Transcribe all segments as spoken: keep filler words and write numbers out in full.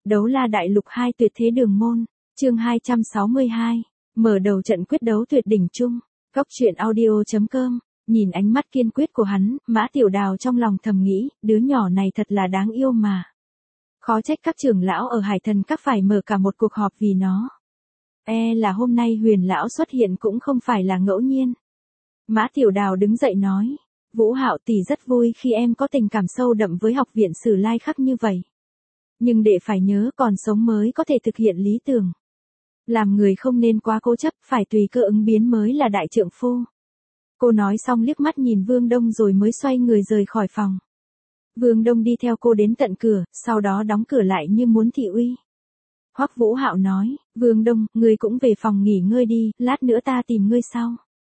Đấu la đại lục hai tuyệt thế đường môn, chương hai trăm sáu mươi hai, mở đầu trận quyết đấu tuyệt đỉnh chung, Cốc truyện audio chấm com. Nhìn ánh mắt kiên quyết của hắn, Mã Tiểu Đào trong lòng thầm nghĩ, đứa nhỏ này thật là đáng yêu mà. Khó trách các trưởng lão ở Hải Thần Các phải mở cả một cuộc họp vì nó. E là hôm nay Huyền lão xuất hiện cũng không phải là ngẫu nhiên. Mã Tiểu Đào đứng dậy nói, Vũ Hạo tỷ rất vui khi em có tình cảm sâu đậm với học viện Sử Lai Khắc như vậy. Nhưng để phải nhớ còn sống mới có thể thực hiện lý tưởng. Làm người không nên quá cố chấp, phải tùy cơ ứng biến mới là đại trượng phu. Cô nói xong liếc mắt nhìn Vương Đông rồi mới xoay người rời khỏi phòng. Vương Đông đi theo cô đến tận cửa, sau đó đóng cửa lại như muốn thị uy. Hoắc Vũ Hạo nói, Vương Đông, ngươi cũng về phòng nghỉ ngơi đi, lát nữa ta tìm ngươi sau.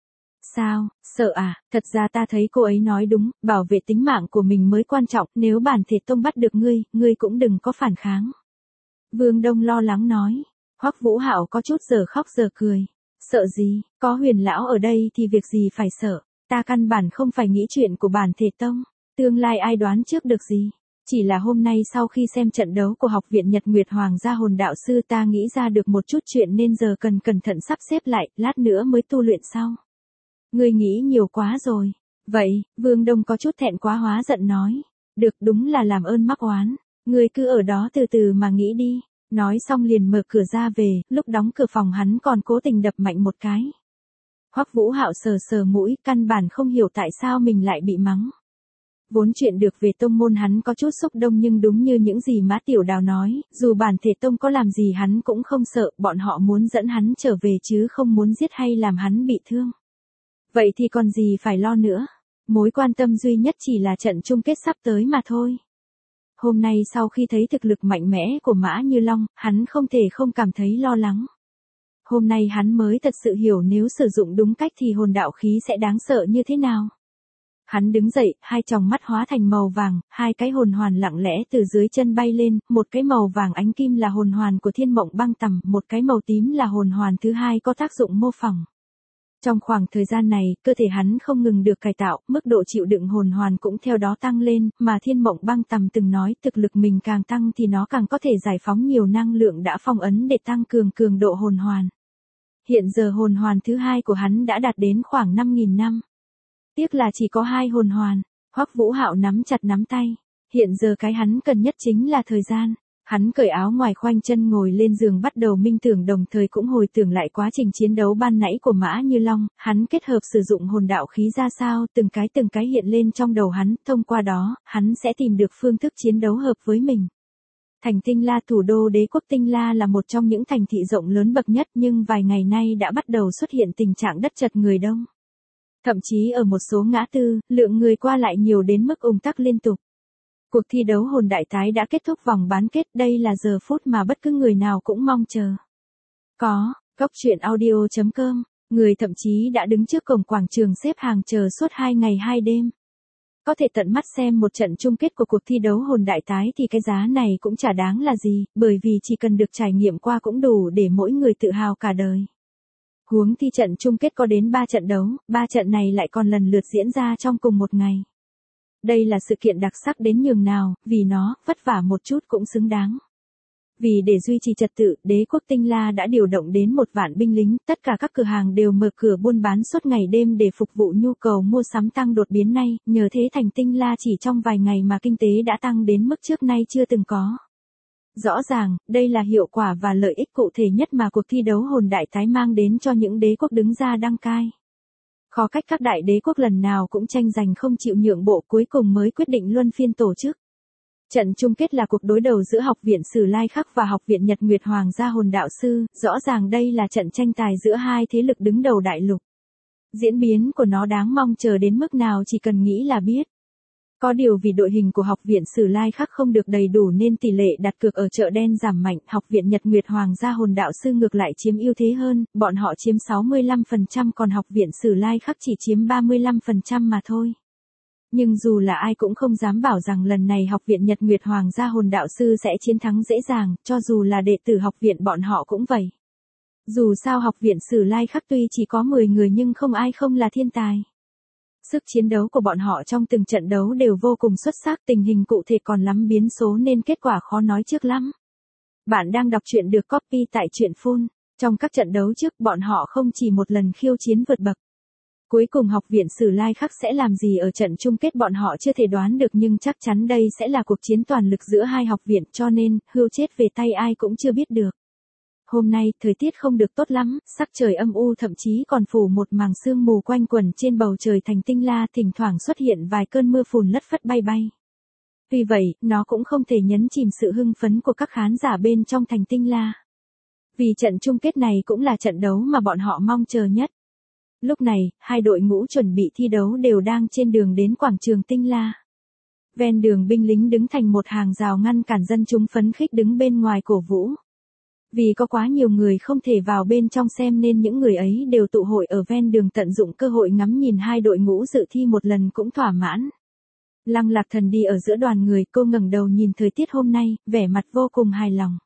Sao, sợ à, thật ra ta thấy cô ấy nói đúng, bảo vệ tính mạng của mình mới quan trọng, nếu bản thể tông bắt được ngươi, ngươi cũng đừng có phản kháng. Vương Đông lo lắng nói, Hoắc Vũ Hạo có chút giờ khóc giờ cười. Sợ gì, có Huyền lão ở đây thì việc gì phải sợ, ta căn bản không phải nghĩ chuyện của bản thể tông, tương lai ai đoán trước được gì. Chỉ là hôm nay sau khi xem trận đấu của học viện Nhật Nguyệt Hoàng gia hồn đạo sư ta nghĩ ra được một chút chuyện nên giờ cần cẩn thận sắp xếp lại, lát nữa mới tu luyện sau. Ngươi nghĩ nhiều quá rồi. Vậy, Vương Đông có chút thẹn quá hóa giận nói. Được, đúng là làm ơn mắc oán. Ngươi cứ ở đó từ từ mà nghĩ đi. Nói xong liền mở cửa ra về, lúc đóng cửa phòng hắn còn cố tình đập mạnh một cái. Hoắc Vũ Hạo sờ sờ mũi, căn bản không hiểu tại sao mình lại bị mắng. Vốn chuyện được về tông môn hắn có chút xúc động nhưng đúng như những gì Mã Tiểu Đào nói, dù bản thể tông có làm gì hắn cũng không sợ, bọn họ muốn dẫn hắn trở về chứ không muốn giết hay làm hắn bị thương. Vậy thì còn gì phải lo nữa, mối quan tâm duy nhất chỉ là trận chung kết sắp tới mà thôi. Hôm nay sau khi thấy thực lực mạnh mẽ của Mã Như Long, hắn không thể không cảm thấy lo lắng. Hôm nay hắn mới thật sự hiểu nếu sử dụng đúng cách thì hồn đạo khí sẽ đáng sợ như thế nào. Hắn đứng dậy, hai tròng mắt hóa thành màu vàng, hai cái hồn hoàn lặng lẽ từ dưới chân bay lên, một cái màu vàng ánh kim là hồn hoàn của Thiên Mộng Băng Tầm, một cái màu tím là hồn hoàn thứ hai có tác dụng mô phỏng. Trong khoảng thời gian này, cơ thể hắn không ngừng được cải tạo, mức độ chịu đựng hồn hoàn cũng theo đó tăng lên, mà Thiên Mộng Băng Tầm từng nói thực lực mình càng tăng thì nó càng có thể giải phóng nhiều năng lượng đã phong ấn để tăng cường cường độ hồn hoàn. Hiện giờ hồn hoàn thứ hai của hắn đã đạt đến khoảng năm nghìn năm. Tiếc là chỉ có hai hồn hoàn. Hoắc Vũ Hạo nắm chặt nắm tay. Hiện giờ cái hắn cần nhất chính là thời gian. Hắn cởi áo ngoài khoanh chân ngồi lên giường bắt đầu minh tưởng đồng thời cũng hồi tưởng lại quá trình chiến đấu ban nãy của Mã Như Long. Hắn kết hợp sử dụng hồn đạo khí ra sao, từng cái từng cái hiện lên trong đầu hắn. Thông qua đó, hắn sẽ tìm được phương thức chiến đấu hợp với mình. Thành Tinh La, thủ đô đế quốc Tinh La là một trong những thành thị rộng lớn bậc nhất nhưng vài ngày nay đã bắt đầu xuất hiện tình trạng đất chật người đông. Thậm chí ở một số ngã tư, lượng người qua lại nhiều đến mức ùn tắc liên tục. Cuộc thi đấu hồn đại tái đã kết thúc vòng bán kết, đây là giờ phút mà bất cứ người nào cũng mong chờ. Có, Cốc truyện audio chấm com, người thậm chí đã đứng trước cổng quảng trường xếp hàng chờ suốt hai ngày hai đêm. Có thể tận mắt xem một trận chung kết của cuộc thi đấu hồn đại tái thì cái giá này cũng chả đáng là gì, bởi vì chỉ cần được trải nghiệm qua cũng đủ để mỗi người tự hào cả đời. Huống thi trận chung kết có đến ba trận đấu, ba trận này lại còn lần lượt diễn ra trong cùng một ngày. Đây là sự kiện đặc sắc đến nhường nào, vì nó, vất vả một chút cũng xứng đáng. Vì để duy trì trật tự, đế quốc Tinh La đã điều động đến một vạn binh lính, tất cả các cửa hàng đều mở cửa buôn bán suốt ngày đêm để phục vụ nhu cầu mua sắm tăng đột biến này, nhờ thế thành Tinh La chỉ trong vài ngày mà kinh tế đã tăng đến mức trước nay chưa từng có. Rõ ràng, đây là hiệu quả và lợi ích cụ thể nhất mà cuộc thi đấu hồn đại tái mang đến cho những đế quốc đứng ra đăng cai. Khó cách các đại đế quốc lần nào cũng tranh giành không chịu nhượng bộ cuối cùng mới quyết định luân phiên tổ chức. Trận chung kết là cuộc đối đầu giữa học viện Sử Lai Khắc và học viện Nhật Nguyệt Hoàng gia hồn đạo sư, rõ ràng đây là trận tranh tài giữa hai thế lực đứng đầu đại lục. Diễn biến của nó đáng mong chờ đến mức nào chỉ cần nghĩ là biết. Có điều vì đội hình của học viện Sử Lai Khắc không được đầy đủ nên tỷ lệ đặt cược ở chợ đen giảm mạnh, học viện Nhật Nguyệt Hoàng gia hồn đạo sư ngược lại chiếm ưu thế hơn, bọn họ chiếm sáu mươi lăm phần trăm còn học viện Sử Lai Khắc chỉ chiếm ba mươi lăm phần trăm mà thôi. Nhưng dù là ai cũng không dám bảo rằng lần này học viện Nhật Nguyệt Hoàng gia hồn đạo sư sẽ chiến thắng dễ dàng, cho dù là đệ tử học viện bọn họ cũng vậy. Dù sao học viện Sử Lai Khắc tuy chỉ có mười người nhưng không ai không là thiên tài. Sức chiến đấu của bọn họ trong từng trận đấu đều vô cùng xuất sắc, tình hình cụ thể còn lắm biến số nên kết quả khó nói trước lắm. Bạn đang đọc truyện được copy tại truyện phun. Trong các trận đấu trước bọn họ không chỉ một lần khiêu chiến vượt bậc. Cuối cùng học viện Sử Lai Khắc sẽ làm gì ở trận chung kết bọn họ chưa thể đoán được, nhưng chắc chắn đây sẽ là cuộc chiến toàn lực giữa hai học viện, cho nên hươu chết về tay ai cũng chưa biết được. Hôm nay, thời tiết không được tốt lắm, sắc trời âm u, thậm chí còn phủ một màng sương mù quanh quẩn trên bầu trời thành tinh la, thỉnh thoảng xuất hiện vài cơn mưa phùn lất phất bay bay. Tuy vậy, nó cũng không thể nhấn chìm sự hưng phấn của các khán giả bên trong thành tinh la. Vì trận chung kết này cũng là trận đấu mà bọn họ mong chờ nhất. Lúc này, hai đội ngũ chuẩn bị thi đấu đều đang trên đường đến quảng trường tinh la. Ven đường binh lính đứng thành một hàng rào ngăn cản dân chúng phấn khích đứng bên ngoài cổ vũ. Vì có quá nhiều người không thể vào bên trong xem nên những người ấy đều tụ hội ở ven đường tận dụng cơ hội ngắm nhìn hai đội ngũ dự thi một lần cũng thỏa mãn. Lăng Lạc Thần đi ở giữa đoàn người, cô ngẩng đầu nhìn thời tiết hôm nay, vẻ mặt vô cùng hài lòng.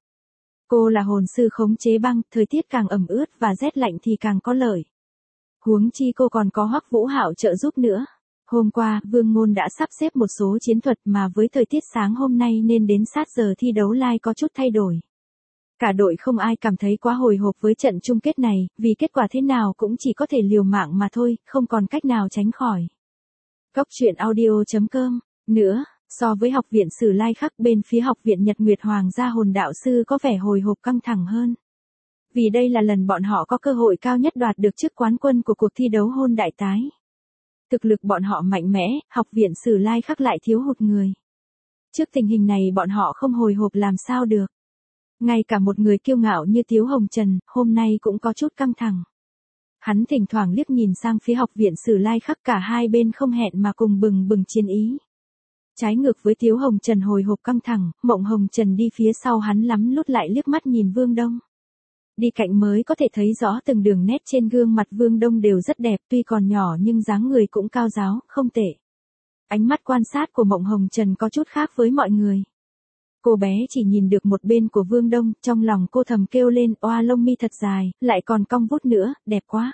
Cô là hồn sư khống chế băng, thời tiết càng ẩm ướt và rét lạnh thì càng có lợi. Huống chi cô còn có Hoắc Vũ Hạo trợ giúp nữa. Hôm qua, Vương Ngôn đã sắp xếp một số chiến thuật mà với thời tiết sáng hôm nay nên đến sát giờ thi đấu lai có chút thay đổi. Cả đội không ai cảm thấy quá hồi hộp với trận chung kết này, vì kết quả thế nào cũng chỉ có thể liều mạng mà thôi, không còn cách nào tránh khỏi. Cốc truyện audio chấm com. Nữa, so với học viện Sử Lai Khắc, bên phía học viện Nhật Nguyệt Hoàng gia hồn đạo sư có vẻ hồi hộp căng thẳng hơn. Vì đây là lần bọn họ có cơ hội cao nhất đoạt được chức quán quân của cuộc thi đấu hôn đại tái. Thực lực bọn họ mạnh mẽ, học viện Sử Lai Khắc lại thiếu hụt người. Trước tình hình này bọn họ không hồi hộp làm sao được. Ngay cả một người kiêu ngạo như Tiếu Hồng Trần, hôm nay cũng có chút căng thẳng. Hắn thỉnh thoảng liếc nhìn sang phía học viện Sử Lai Khắc, cả hai bên không hẹn mà cùng bừng bừng chiến ý. Trái ngược với Tiếu Hồng Trần hồi hộp căng thẳng, Mộng Hồng Trần đi phía sau hắn lắm lúc lại liếc mắt nhìn Vương Đông. Đi cạnh mới có thể thấy rõ từng đường nét trên gương mặt Vương Đông đều rất đẹp, tuy còn nhỏ nhưng dáng người cũng cao ráo, không tệ. Ánh mắt quan sát của Mộng Hồng Trần có chút khác với mọi người. Cô bé chỉ nhìn được một bên của Vương Đông, trong lòng cô thầm kêu lên, oa lông mi thật dài, lại còn cong vút nữa, đẹp quá.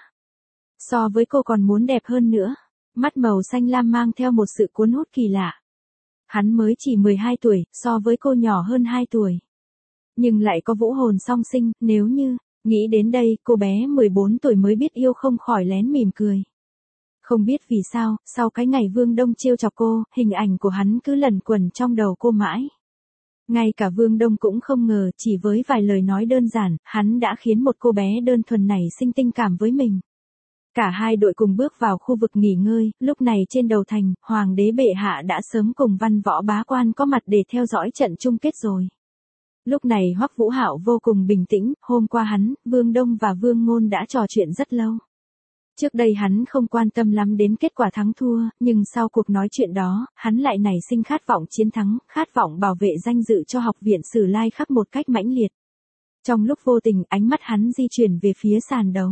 So với cô còn muốn đẹp hơn nữa. Mắt màu xanh lam mang theo một sự cuốn hút kỳ lạ. Hắn mới chỉ mười hai tuổi, so với cô nhỏ hơn hai tuổi. Nhưng lại có vũ hồn song sinh, nếu như, nghĩ đến đây, cô bé mười bốn tuổi mới biết yêu không khỏi lén mỉm cười. Không biết vì sao, sau cái ngày Vương Đông trêu chọc cô, hình ảnh của hắn cứ lẩn quẩn trong đầu cô mãi. Ngay cả Vương Đông cũng không ngờ, chỉ với vài lời nói đơn giản, hắn đã khiến một cô bé đơn thuần này sinh tình cảm với mình. Cả hai đội cùng bước vào khu vực nghỉ ngơi, lúc này trên đầu thành, Hoàng đế bệ hạ đã sớm cùng văn võ bá quan có mặt để theo dõi trận chung kết rồi. Lúc này Hoắc Vũ Hạo vô cùng bình tĩnh, hôm qua hắn, Vương Đông và Vương Ngôn đã trò chuyện rất lâu. Trước đây hắn không quan tâm lắm đến kết quả thắng thua, nhưng sau cuộc nói chuyện đó, hắn lại nảy sinh khát vọng chiến thắng, khát vọng bảo vệ danh dự cho học viện Sử Lai Khắc một cách mãnh liệt. Trong lúc vô tình, ánh mắt hắn di chuyển về phía sàn đấu.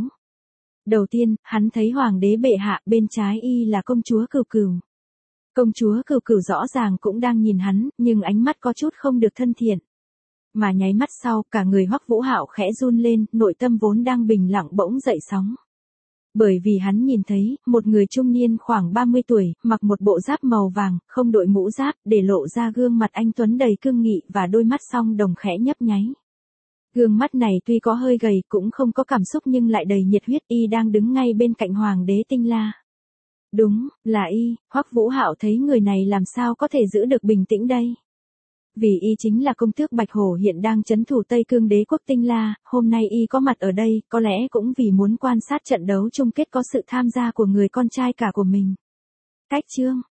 Đầu tiên, hắn thấy Hoàng đế bệ hạ, bên trái y là công chúa Cửu Cửu. Công chúa Cửu Cửu rõ ràng cũng đang nhìn hắn, nhưng ánh mắt có chút không được thân thiện. Mà nháy mắt sau, cả người Hoắc Vũ Hạo khẽ run lên, nội tâm vốn đang bình lặng bỗng dậy sóng. Bởi vì hắn nhìn thấy, một người trung niên khoảng ba mươi tuổi, mặc một bộ giáp màu vàng, không đội mũ giáp, để lộ ra gương mặt anh tuấn đầy cương nghị và đôi mắt song đồng khẽ nhấp nháy. Gương mắt này tuy có hơi gầy, cũng không có cảm xúc nhưng lại đầy nhiệt huyết, y đang đứng ngay bên cạnh Hoàng đế Tinh La. Đúng, là y. Hoắc Vũ Hạo thấy người này làm sao có thể giữ được bình tĩnh đây. Vì y chính là công tước Bạch Hổ hiện đang trấn thủ Tây Cương đế quốc Tinh La, hôm nay y có mặt ở đây, có lẽ cũng vì muốn quan sát trận đấu chung kết có sự tham gia của người con trai cả của mình. Cách chương